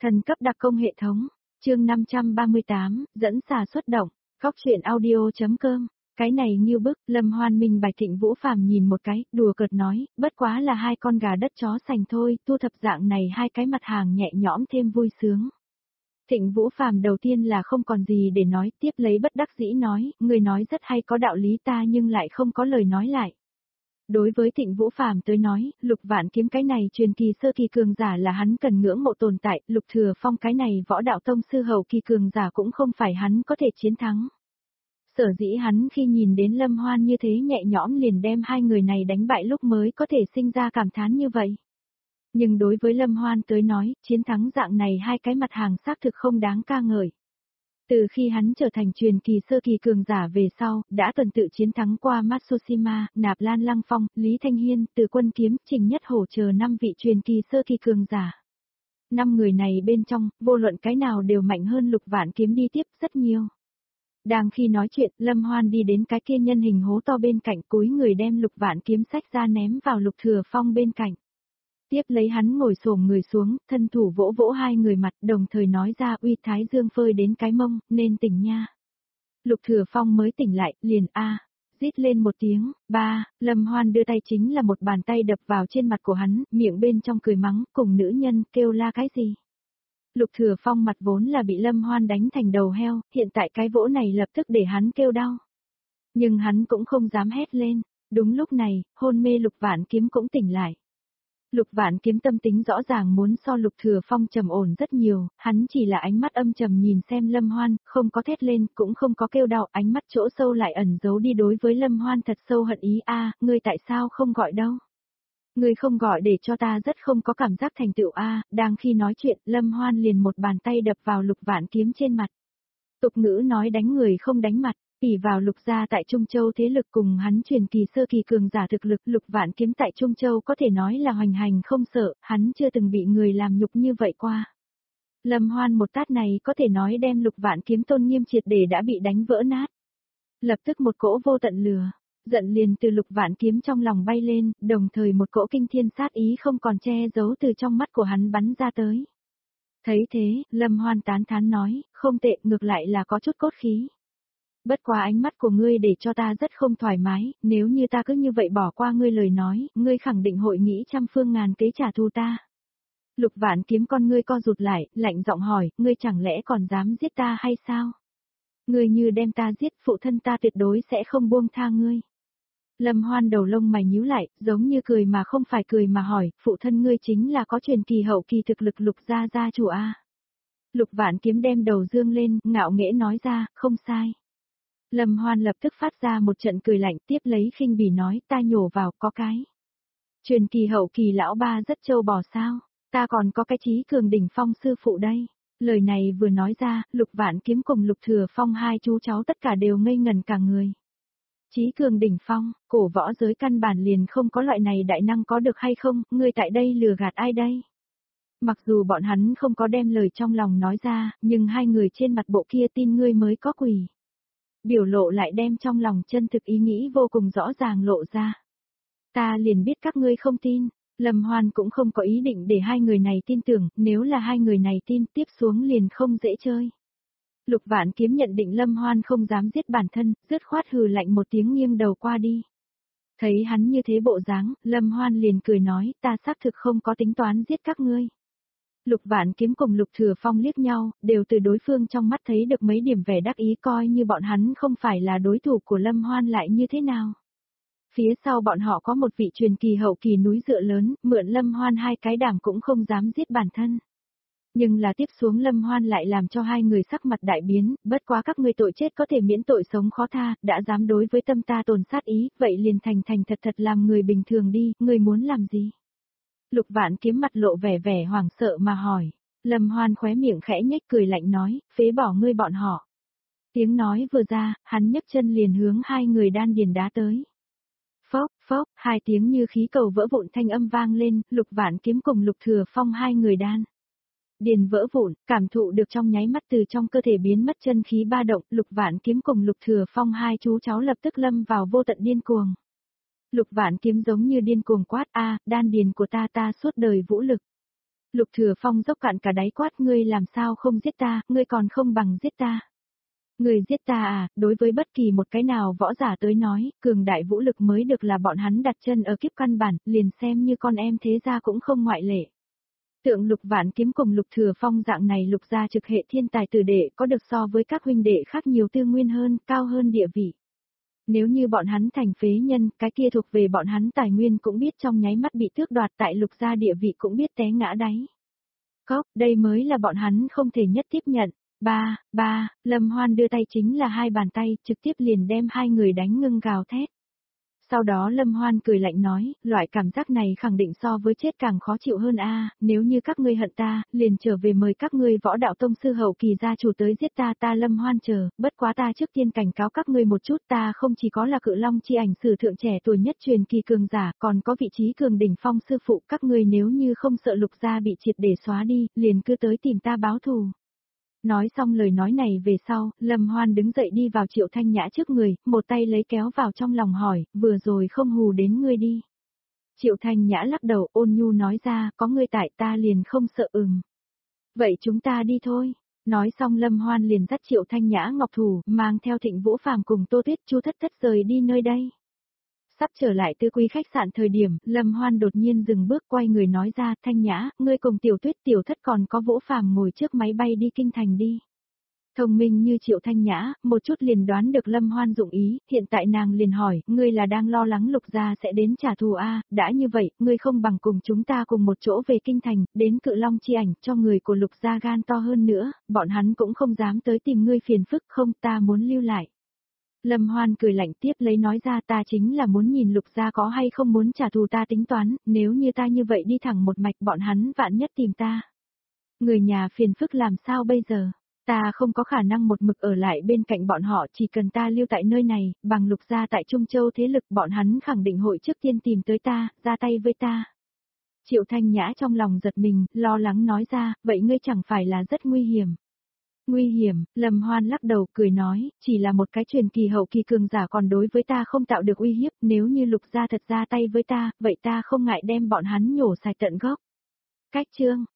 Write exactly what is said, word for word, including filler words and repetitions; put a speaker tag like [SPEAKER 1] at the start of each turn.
[SPEAKER 1] Thần cấp đặc công hệ thống, chương năm trăm ba mươi tám, dẫn xà xuất động, góc truyện audio.com. Cái này nghiêu bức, Lâm Hoan minh bạch Thịnh Vũ Phàm nhìn một cái, đùa cợt nói, bất quá là hai con gà đất chó sành thôi, tu thập dạng này hai cái mặt hàng nhẹ nhõm thêm vui sướng. Thịnh Vũ Phàm đầu tiên là không còn gì để nói, tiếp lấy bất đắc dĩ nói, người nói rất hay có đạo lý ta nhưng lại không có lời nói lại. Đối với Thịnh Vũ Phàm tới nói, Lục Vạn Kiếm cái này truyền kỳ sơ kỳ cường giả là hắn cần ngưỡng mộ tồn tại, Lục Thừa Phong cái này võ đạo tông sư hậu kỳ cường giả cũng không phải hắn có thể chiến thắng. Sở dĩ hắn khi nhìn đến Lâm Hoan như thế nhẹ nhõm liền đem hai người này đánh bại lúc mới có thể sinh ra cảm thán như vậy. Nhưng đối với Lâm Hoan tới nói, chiến thắng dạng này hai cái mặt hàng xác thực không đáng ca ngợi. Từ khi hắn trở thành truyền kỳ sơ kỳ cường giả về sau, đã tuần tự chiến thắng qua Matsushima, Nạp Lan Lăng Phong, Lý Thanh Hiên, Từ Quân Kiếm, Trình Nhất Hổ chờ năm vị truyền kỳ sơ kỳ cường giả. Năm người này bên trong, vô luận cái nào đều mạnh hơn Lục Vạn Kiếm đi tiếp rất nhiều. Đang khi nói chuyện, Lâm Hoan đi đến cái kia nhân hình hố to bên cạnh, cúi người đem Lục Vạn Kiếm sách ra ném vào Lục Thừa Phong bên cạnh. Tiếp lấy hắn ngồi xổm người xuống, thân thủ vỗ vỗ hai người mặt, đồng thời nói ra uy thái dương phơi đến cái mông, nên tỉnh nha. Lục Thừa Phong mới tỉnh lại, liền a, rít lên một tiếng, ba, Lâm Hoan đưa tay chính là một bàn tay đập vào trên mặt của hắn, miệng bên trong cười mắng, cùng nữ nhân kêu la cái gì. Lục Thừa Phong mặt vốn là bị Lâm Hoan đánh thành đầu heo, hiện tại cái vỗ này lập tức để hắn kêu đau. Nhưng hắn cũng không dám hét lên, đúng lúc này, hôn mê Lục Vạn Kiếm cũng tỉnh lại. Lục Vạn Kiếm tâm tính rõ ràng muốn so Lục Thừa Phong trầm ổn rất nhiều, hắn chỉ là ánh mắt âm trầm nhìn xem Lâm Hoan, không có thét lên, cũng không có kêu đau, ánh mắt chỗ sâu lại ẩn giấu đi đối với Lâm Hoan thật sâu hận ý a, ngươi tại sao không gọi đâu? Ngươi không gọi để cho ta rất không có cảm giác thành tựu a, đang khi nói chuyện, Lâm Hoan liền một bàn tay đập vào Lục Vạn Kiếm trên mặt. Tục ngữ nói đánh người không đánh mặt. Ỷ vào Lục gia tại Trung Châu thế lực cùng hắn truyền kỳ sơ kỳ cường giả thực lực, Lục Vạn Kiếm tại Trung Châu có thể nói là hoành hành không sợ, hắn chưa từng bị người làm nhục như vậy qua. Lâm Hoan một tát này có thể nói đem Lục Vạn Kiếm tôn nghiêm triệt để đã bị đánh vỡ nát. Lập tức một cỗ vô tận lửa, giận liền từ Lục Vạn Kiếm trong lòng bay lên, đồng thời một cỗ kinh thiên sát ý không còn che giấu từ trong mắt của hắn bắn ra tới. Thấy thế, Lâm Hoan tán thán nói, không tệ, ngược lại là có chút cốt khí. Bất quá ánh mắt của ngươi để cho ta rất không thoải mái, nếu như ta cứ như vậy bỏ qua ngươi lời nói, ngươi khẳng định hội nghĩ trăm phương ngàn kế trả thù ta. Lục Vạn Kiếm con ngươi co rụt lại, lạnh giọng hỏi, ngươi chẳng lẽ còn dám giết ta hay sao? Ngươi như đem ta giết, phụ thân ta tuyệt đối sẽ không buông tha ngươi. Lâm Hoan đầu lông mày nhíu lại, giống như cười mà không phải cười mà hỏi, phụ thân ngươi chính là có truyền kỳ hậu kỳ thực lực Lục gia gia chủ a. Lục Vạn Kiếm đem đầu dương lên, ngạo nghễ nói ra, không sai. Lâm Hoan lập tức phát ra một trận cười lạnh, tiếp lấy khinh bỉ nói, ta nhổ vào, có cái. Truyền kỳ hậu kỳ lão ba rất trâu bò sao, ta còn có cái trí cường đỉnh phong sư phụ đây. Lời này vừa nói ra, Lục Vạn Kiếm cùng Lục Thừa Phong hai chú cháu tất cả đều ngây ngần cả người. Trí cường đỉnh phong, cổ võ giới căn bản liền không có loại này đại năng có được hay không, ngươi tại đây lừa gạt ai đây? Mặc dù bọn hắn không có đem lời trong lòng nói ra, nhưng hai người trên mặt bộ kia tin ngươi mới có quỷ. Biểu lộ lại đem trong lòng chân thực ý nghĩ vô cùng rõ ràng lộ ra. Ta liền biết các ngươi không tin, Lâm Hoan cũng không có ý định để hai người này tin tưởng, nếu là hai người này tin tiếp xuống liền không dễ chơi. Lục Vạn Kiếm nhận định Lâm Hoan không dám giết bản thân, dứt khoát hừ lạnh một tiếng nghiêng đầu qua đi. Thấy hắn như thế bộ dáng, Lâm Hoan liền cười nói, ta xác thực không có tính toán giết các ngươi. Lục Vạn Kiếm cùng Lục Thừa Phong liếc nhau, đều từ đối phương trong mắt thấy được mấy điểm vẻ đắc ý, coi như bọn hắn không phải là đối thủ của Lâm Hoan lại như thế nào. Phía sau bọn họ có một vị truyền kỳ hậu kỳ núi dựa lớn, mượn Lâm Hoan hai cái đảm cũng không dám giết bản thân. Nhưng là tiếp xuống Lâm Hoan lại làm cho hai người sắc mặt đại biến, bất quá các ngươi tội chết có thể miễn tội sống khó tha, đã dám đối với tâm ta tồn sát ý, vậy liền thành thành thật thật làm người bình thường đi, ngươi muốn làm gì? Lục Vạn Kiếm mặt lộ vẻ vẻ hoảng sợ mà hỏi. Lâm Hoan khóe miệng khẽ nhếch cười lạnh nói, phế bỏ ngươi bọn họ. Tiếng nói vừa ra, hắn nhấc chân liền hướng hai người đan điền đá tới. Phốc, phốc, hai tiếng như khí cầu vỡ vụn thanh âm vang lên, Lục Vạn Kiếm cùng Lục Thừa Phong hai người đan điền vỡ vụn, cảm thụ được trong nháy mắt từ trong cơ thể biến mất chân khí ba động, Lục Vạn Kiếm cùng Lục Thừa Phong hai chú cháu lập tức lâm vào vô tận điên cuồng. Lục Vạn Kiếm giống như điên cuồng quát a, đan điền của ta ta suốt đời vũ lực. Lục Thừa Phong dốc cạn cả đáy quát, ngươi làm sao không giết ta, ngươi còn không bằng giết ta. Ngươi giết ta à, đối với bất kỳ một cái nào võ giả tới nói, cường đại vũ lực mới được là bọn hắn đặt chân ở kiếp căn bản, liền xem như con em thế gia cũng không ngoại lệ. Tượng Lục Vạn Kiếm cùng Lục Thừa Phong dạng này Lục gia trực hệ thiên tài tử đệ có được so với các huynh đệ khác nhiều tư nguyên hơn, cao hơn địa vị. Nếu như bọn hắn thành phế nhân, cái kia thuộc về bọn hắn tài nguyên cũng biết trong nháy mắt bị tước đoạt, tại Lục gia địa vị cũng biết té ngã đáy. Cóc, đây mới là bọn hắn không thể nhất tiếp nhận. Ba, ba, Lâm Hoan đưa tay chính là hai bàn tay, trực tiếp liền đem hai người đánh ngưng gào thét. Sau đó Lâm Hoan cười lạnh nói, loại cảm giác này khẳng định so với chết càng khó chịu hơn a. Nếu như các ngươi hận ta, liền trở về mời các ngươi võ đạo tông sư hậu kỳ gia chủ tới giết ta, ta Lâm Hoan chờ, bất quá ta trước tiên cảnh cáo các ngươi một chút, ta không chỉ có là Cự Long chi ảnh sử thượng trẻ tuổi nhất truyền kỳ cường giả, còn có vị trí cường đỉnh phong sư phụ, các ngươi nếu như không sợ Lục gia bị triệt để xóa đi, liền cứ tới tìm ta báo thù. Nói xong lời nói này về sau, Lâm Hoan đứng dậy đi vào Triệu Thanh Nhã trước người, một tay lấy kéo vào trong lòng hỏi, vừa rồi không hù đến ngươi đi. Triệu Thanh Nhã lắc đầu ôn nhu nói ra, có ngươi tại ta liền không sợ ừm. Vậy chúng ta đi thôi. Nói xong Lâm Hoan liền dắt Triệu Thanh Nhã ngọc thủ, mang theo Thịnh Vũ Phàm cùng Tô Tuyết Chu thất thất rời đi nơi đây. Sắp trở lại Tư Quy khách sạn thời điểm, Lâm Hoan đột nhiên dừng bước quay người nói ra, Thanh Nhã, ngươi cùng Tiểu Tuyết Tiểu Thất còn có Vũ Phàm ngồi trước máy bay đi kinh thành đi. Thông minh như Triệu Thanh Nhã, một chút liền đoán được Lâm Hoan dụng ý, hiện tại nàng liền hỏi, ngươi là đang lo lắng Lục gia sẽ đến trả thù a? Đã như vậy, ngươi không bằng cùng chúng ta cùng một chỗ về kinh thành, đến Cự Long chi ảnh, cho người của Lục gia gan to hơn nữa, bọn hắn cũng không dám tới tìm ngươi phiền phức, không, ta muốn lưu lại. Lâm Hoan cười lạnh tiếp lấy nói ra, ta chính là muốn nhìn Lục gia có hay không muốn trả thù ta tính toán, nếu như ta như vậy đi thẳng một mạch bọn hắn vạn nhất tìm ta. Người nhà phiền phức làm sao bây giờ? Ta không có khả năng một mực ở lại bên cạnh bọn họ, chỉ cần ta lưu tại nơi này, bằng Lục gia tại Trung Châu thế lực bọn hắn khẳng định hội trước tiên tìm tới ta, ra tay với ta. Triệu Thanh Nhã trong lòng giật mình, lo lắng nói ra, vậy ngươi chẳng phải là rất nguy hiểm. Nguy hiểm, Lâm Hoan lắc đầu cười nói, chỉ là một cái truyền kỳ hậu kỳ cường giả còn đối với ta không tạo được uy hiếp, nếu như Lục gia thật ra tay với ta, vậy ta không ngại đem bọn hắn nhổ sạch tận gốc. Cách chương